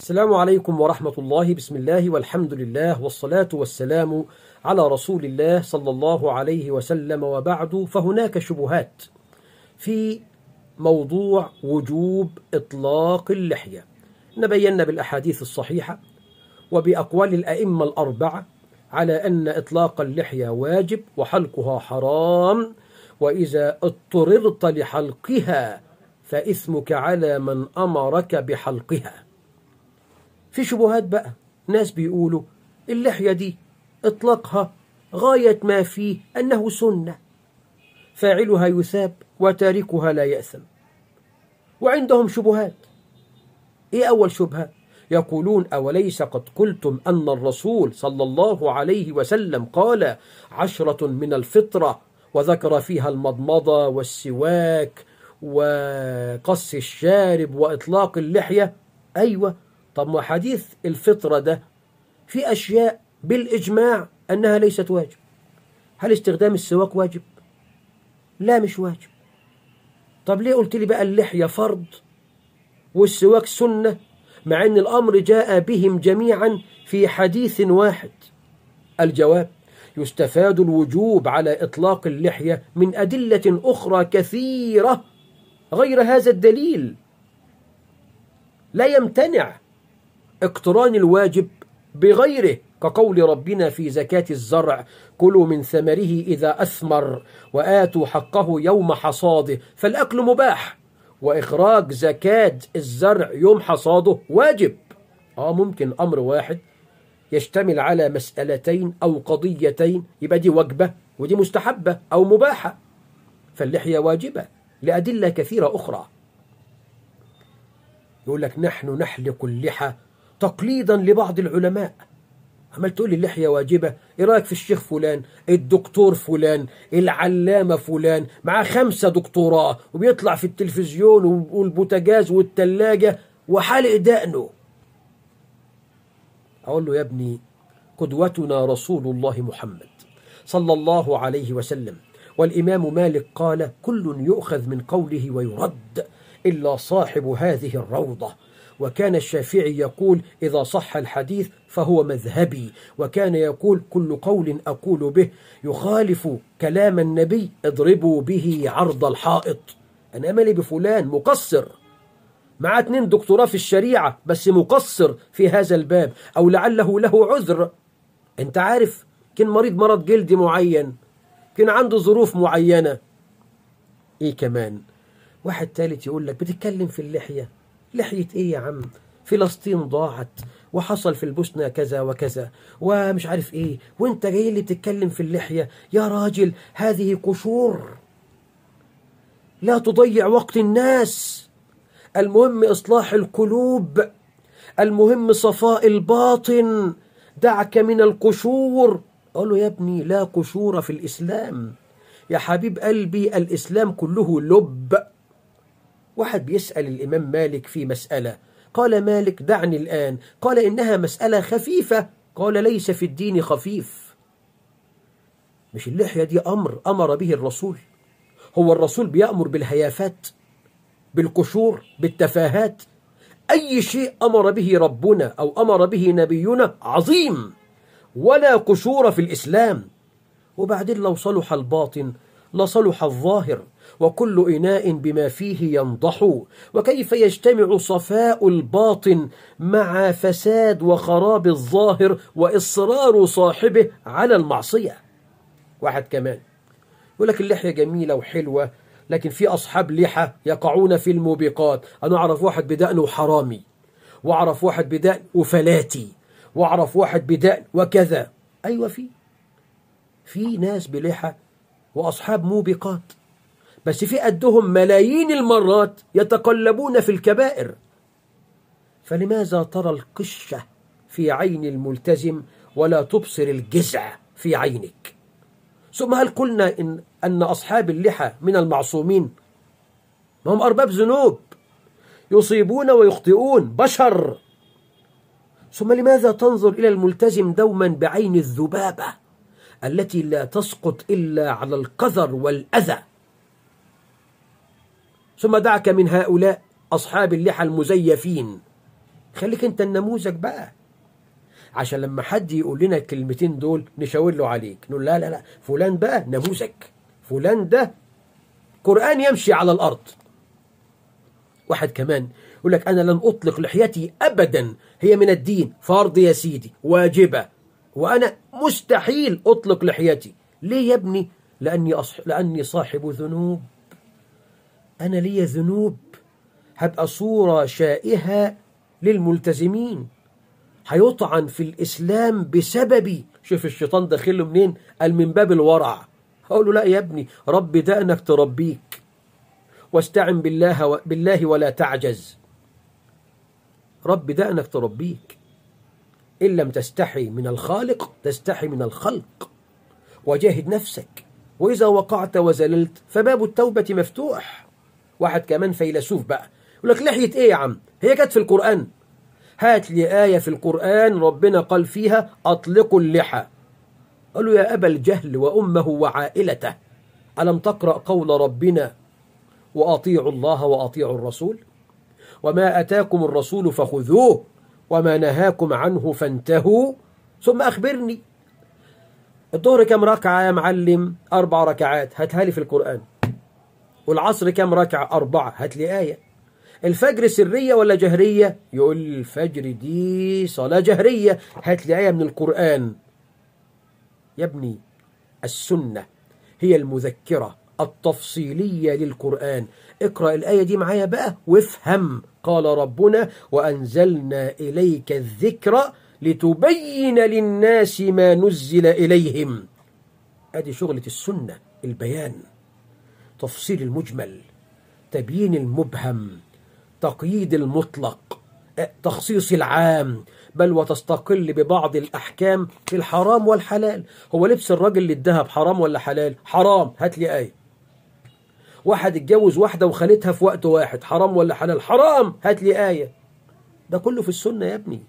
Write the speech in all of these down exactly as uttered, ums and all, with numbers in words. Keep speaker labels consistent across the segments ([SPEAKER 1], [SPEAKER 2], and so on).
[SPEAKER 1] السلام عليكم ورحمة الله. بسم الله والحمد لله والصلاة والسلام على رسول الله صلى الله عليه وسلم، وبعد. فهناك شبهات في موضوع وجوب إطلاق اللحية. نبينا بالأحاديث الصحيحة وبأقوال الأئمة الأربعة على أن إطلاق اللحية واجب وحلقها حرام، وإذا اضطررت لحلقها فإثمك على من أمرك بحلقها. في شبهات بقى، ناس بيقولوا اللحية دي اطلقها غاية ما فيه أنه سنة، فاعلها يثاب وتاركها لا يأثم. وعندهم شبهات. إيه أول شبهة؟ يقولون أوليس قد قلتم أن الرسول صلى الله عليه وسلم قال عشرة من الفطرة، وذكر فيها المضمضة والسواك وقص الشارب وإطلاق اللحية؟ أيوة. طب ما حديث الفطرة ده في أشياء بالإجماع أنها ليست واجب. هل استخدام السواك واجب؟ لا، مش واجب. طب ليه قلت لي بقى اللحية فرض والسواك سنة، مع أن الأمر جاء بهم جميعا في حديث واحد؟ الجواب: يستفاد الوجوب على إطلاق اللحية من أدلة أخرى كثيرة غير هذا الدليل. لا يمتنع اقتران الواجب بغيره، كقول ربنا في زكاة الزرع: كلوا من ثمره إذا أثمر وآتوا حقه يوم حصاده. فالأكل مباح، وإخراج زكاة الزرع يوم حصاده واجب. آه ممكن أمر واحد يشتمل على مسألتين أو قضيتين، يبقى دي واجبة ودي مستحبة أو مباحة. فاللحية واجبة لأدلة كثيرة أخرى. يقول لك نحن نحلق اللحى تقليدا لبعض العلماء. عمال تقول لي اللحية واجبة، ايه رأيك في الشيخ فلان، الدكتور فلان، العلامة فلان، مع خمسة دكتوراه وبيطلع في التلفزيون والبوتاجاز والتلاجة وحالق دقنه؟ أقول له يا ابني، قدوتنا رسول الله محمد صلى الله عليه وسلم، والإمام مالك قال: كل يؤخذ من قوله ويرد إلا صاحب هذه الروضة. وكان الشافعي يقول: إذا صح الحديث فهو مذهبي. وكان يقول: كل قول أقول به يخالف كلام النبي اضربوا به عرض الحائط. أنا أملي بفلان مقصر، مع اتنين دكتوراه في الشريعة بس مقصر في هذا الباب، أو لعله له عذر. أنت عارف، كان مريض مرض جلدي معين، كان عنده ظروف معينة. إيه كمان؟ واحد ثالث يقول لك بتتكلم في اللحية، لحية إيه يا عم؟ فلسطين ضاعت وحصل في البوسنة كذا وكذا ومش عارف إيه، وانت جاي اللي بتتكلم في اللحية؟ يا راجل، هذه قشور، لا تضيع وقت الناس. المهم إصلاح القلوب، المهم صفاء الباطن، دعك من القشور. قال له يا ابني لا قشور في الإسلام يا حبيب قلبي، الإسلام كله لب. واحد بيسأل الإمام مالك في مسألة، قال مالك: دعني الآن. قال: إنها مسألة خفيفة. قال: ليس في الدين خفيف. مش اللحية دي أمر أمر به الرسول؟ هو الرسول بيأمر بالهيافات، بالقشور، بالتفاهات؟ أي شيء أمر به ربنا أو أمر به نبينا عظيم، ولا قشور في الإسلام. وبعدين لو صلح الباطن لصلح الظاهر، وكل إناء بما فيه ينضح. وكيف يجتمع صفاء الباطن مع فساد وخراب الظاهر وإصرار صاحبه على المعصية؟ واحد كمان يقول لك اللحية جميلة وحلوة، لكن في أصحاب لحى يقعون في الموبقات. أنا أعرف واحد بدقنه حرامي، وأعرف واحد بدقن وفلاتي، وأعرف واحد بدقن وكذا. أيوة، في في ناس بلحى وأصحاب موبقات، بس في قدهم ملايين المرات يتقلبون في الكبائر. فلماذا ترى القشة في عين الملتزم ولا تبصر الجزع في عينك؟ ثم هل قلنا إن, أن أصحاب اللحى من المعصومين؟ ما هم أرباب ذنوب، يصيبون ويخطئون، بشر. ثم لماذا تنظر إلى الملتزم دوما بعين الذبابة التي لا تسقط إلا على القذر والأذى؟ ثم دعك من هؤلاء أصحاب اللحى المزيفين خليك انت النموذج بقى، عشان لما حد يقول لنا الكلمتين دول نشاور له عليك، نقول لا لا لا فلان بقى نموذج، فلان ده قرآن يمشي على الأرض. واحد كمان يقول لك أنا لن أطلق لحيتي أبدا، هي من الدين، فرض يا سيدي، واجبة، وأنا مستحيل أطلق لحيتي. ليه يا ابني؟ لأني, أصح... لأني صاحب ذنوب، أنا لي ذنوب، هبقى صورة شائهة للملتزمين، هيطعن في الإسلام بسببي. شوف الشيطان داخله منين؟ قال من باب الورع. هقول له لا يا ابني، رب دقنك تربيك، واستعن بالله و... بالله ولا تعجز. رب دقنك تربيك، إن لم تستحي من الخالق تستحي من الخلق، وجاهد نفسك، وإذا وقعت وزللت فباب التوبة مفتوح. واحد كمان فيلسوف بقى يقول لك لحية إيه يا عم؟ هي كانت في القرآن؟ هات لي آية في القرآن ربنا قال فيها أطلقوا اللحى. قالوا يا أبا الجهل وأمه وعائلته، ألم تقرأ قول ربنا وأطيعوا الله وأطيعوا الرسول، وما أتاكم الرسول فخذوه وما نهاكم عنه فانتهوا ثم أخبرني. الظهر كم ركعة يا معلم؟ أربع ركعات، هاتها لي في القرآن. والعصر كم ركعة؟ أربعة، هات لي آية. الفجر سرية ولا جهرية؟ يقول لي الفجر دي صلاة جهرية، هات لي آية من القرآن. يا ابني السنة هي المذكرة التفصيلية للقرآن. اقرأ الآية دي معايا بقى وافهم. قال ربنا وأنزلنا إليك الذكر لتبين للناس ما نزل إليهم. ادي شغلة السنة، البيان، تفصيل المجمل، تبيين المبهم، تقييد المطلق، تخصيص العام، بل وتستقل ببعض الأحكام في الحرام والحلال. هو لبس الراجل للذهب حرام ولا حلال؟ حرام، هات لي آية. واحد اتجوز واحدة وخالتها في وقت واحد، حرام ولا حلال؟ حرام، هات لي آية. ده كله في السنة يا ابني،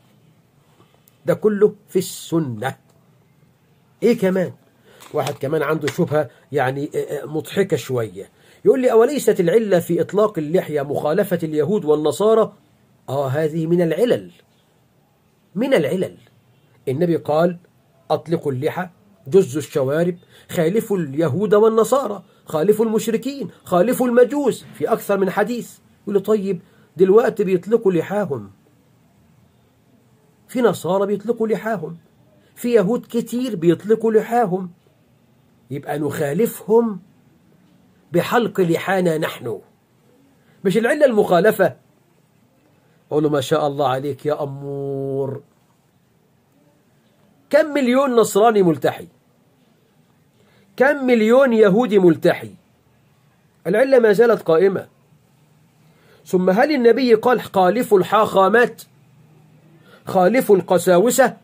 [SPEAKER 1] ده كله في السنة. ايه كمان؟ واحد كمان عنده شبهة يعني مضحكة شوية، يقول لي أوليست العلة في إطلاق اللحية مخالفة اليهود والنصارى؟ آه هذه من العلل، من العلل. النبي قال أطلقوا اللحى، جزوا الشوارب، خالفوا اليهود والنصارى، خالفوا المشركين، خالفوا المجوس، في أكثر من حديث. يقول لي طيب دلوقتي بيطلقوا لحاهم، في نصارى بيطلقوا لحاهم، في يهود كتير بيطلقوا لحاهم، يبقى نخالفهم بحلق لحانا نحن، مش العلة المخالفة. أقول له ما شاء الله عليك يا أمور. كم مليون نصراني ملتحي؟ كم مليون يهودي ملتحي؟ العلة ما زالت قائمة. ثم هل النبي قال خالفوا الحاخامات، خالفوا القساوسة،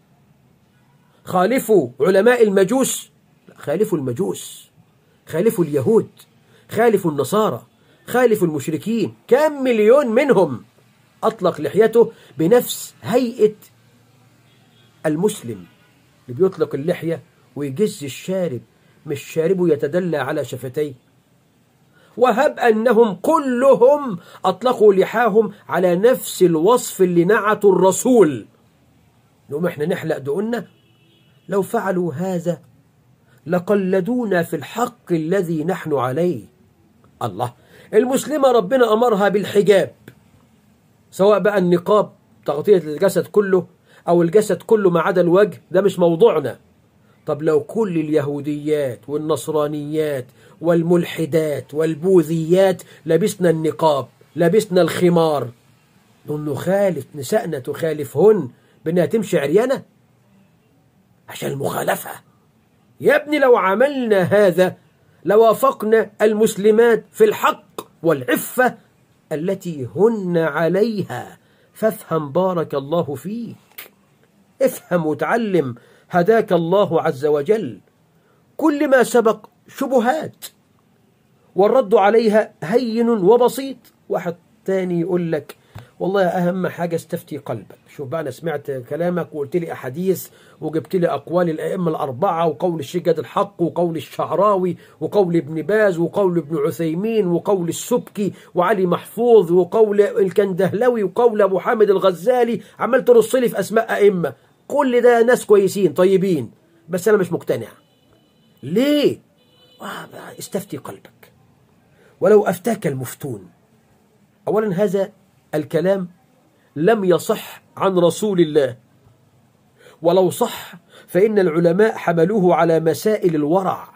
[SPEAKER 1] خالفوا علماء المجوس؟ لا، خالفوا المجوس، خالفوا اليهود، خالفوا النصارى، خالفوا المشركين. كم مليون منهم أطلق لحيته بنفس هيئة المسلم اللي بيطلق اللحية ويجز الشارب، مش شاربه يتدلى على شفتيه. وهب أنهم كلهم أطلقوا لحاهم على نفس الوصف اللي نعتوا الرسول، نقوم احنا نحلق دقنا؟ لو فعلوا هذا لقلدونا في الحق الذي نحن عليه. الله، المسلمة ربنا أمرها بالحجاب، سواء بقى النقاب تغطية الجسد كله أو الجسد كله ما عدا الوجه، ده مش موضوعنا. طب لو كل اليهوديات والنصرانيات والملحدات والبوذيات لبسنا النقاب، لبسنا الخمار، نخالف نسائنا تخالفهن بأنها تمشي عريانة عشان المخالفة. يا ابني لو عملنا هذا لوافقنا المسلمات في الحق والعفة التي هن عليها. فافهم بارك الله فيك، افهم وتعلم هداك الله عز وجل. كل ما سبق شبهات والرد عليها هين وبسيط. واحد تاني يقول لك والله أهم حاجة استفتي قلبك. شوف بقى، أنا سمعت كلامك وقلت لي أحاديث وجبت لي أقوال الأئمة الأربعة وقول الشيخ جاد الحق وقول الشعراوي وقول ابن باز وقول ابن عثيمين وقول السبكي وعلي محفوظ وقول الكندهلوي وقول أبو حامد الغزالي، عمال ترص لي في أسماء أئمة. كل ده ناس كويسين طيبين، بس أنا مش مقتنع. ليه؟ آه استفتي قلبك ولو أفتاك المفتون. أولا هذا الكلام لم يصح عن رسول الله، ولو صح فإن العلماء حملوه على مسائل الورع.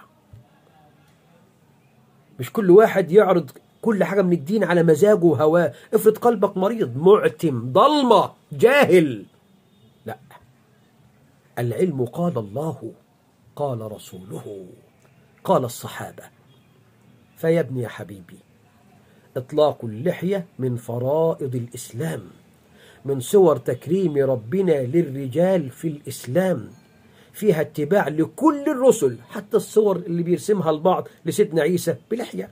[SPEAKER 1] مش كل واحد يعرض كل حاجة من الدين على مزاجه وهواه. افرض قلبك مريض معتم ضلمة جاهل، لا، العلم قال الله قال رسوله قال الصحابة. فيا ابني يا حبيبي، إطلاق اللحية من فرائض الإسلام، من صور تكريم ربنا للرجال في الإسلام، فيها اتباع لكل الرسل، حتى الصور اللي بيرسمها البعض لسيدنا عيسى بلحية.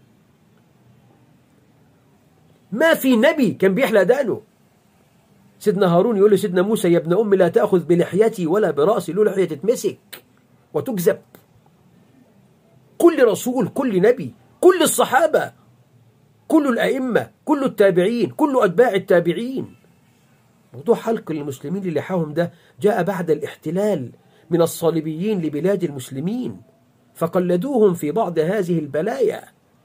[SPEAKER 1] ما في نبي كان بيحلق دقنه. سيدنا هارون يقول لسيدنا موسى: يا ابن أمي لا تأخذ بلحيتي ولا برأسي، له لحية تتمسك وتكذب. كل رسول، كل نبي، كل الصحابة، كل الأئمة، كل التابعين، كل أتباع التابعين. موضوع حلق المسلمين للحاهم ده جاء بعد الاحتلال من الصليبيين لبلاد المسلمين، فقلدوهم في بعض هذه البلايا.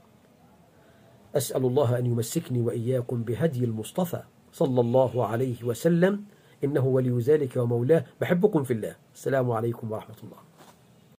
[SPEAKER 1] أسأل الله أن يمسكني وإياكم بهدي المصطفى صلى الله عليه وسلم، إنه ولي ذلك ومولاه. بحبكم في الله. السلام عليكم ورحمة الله.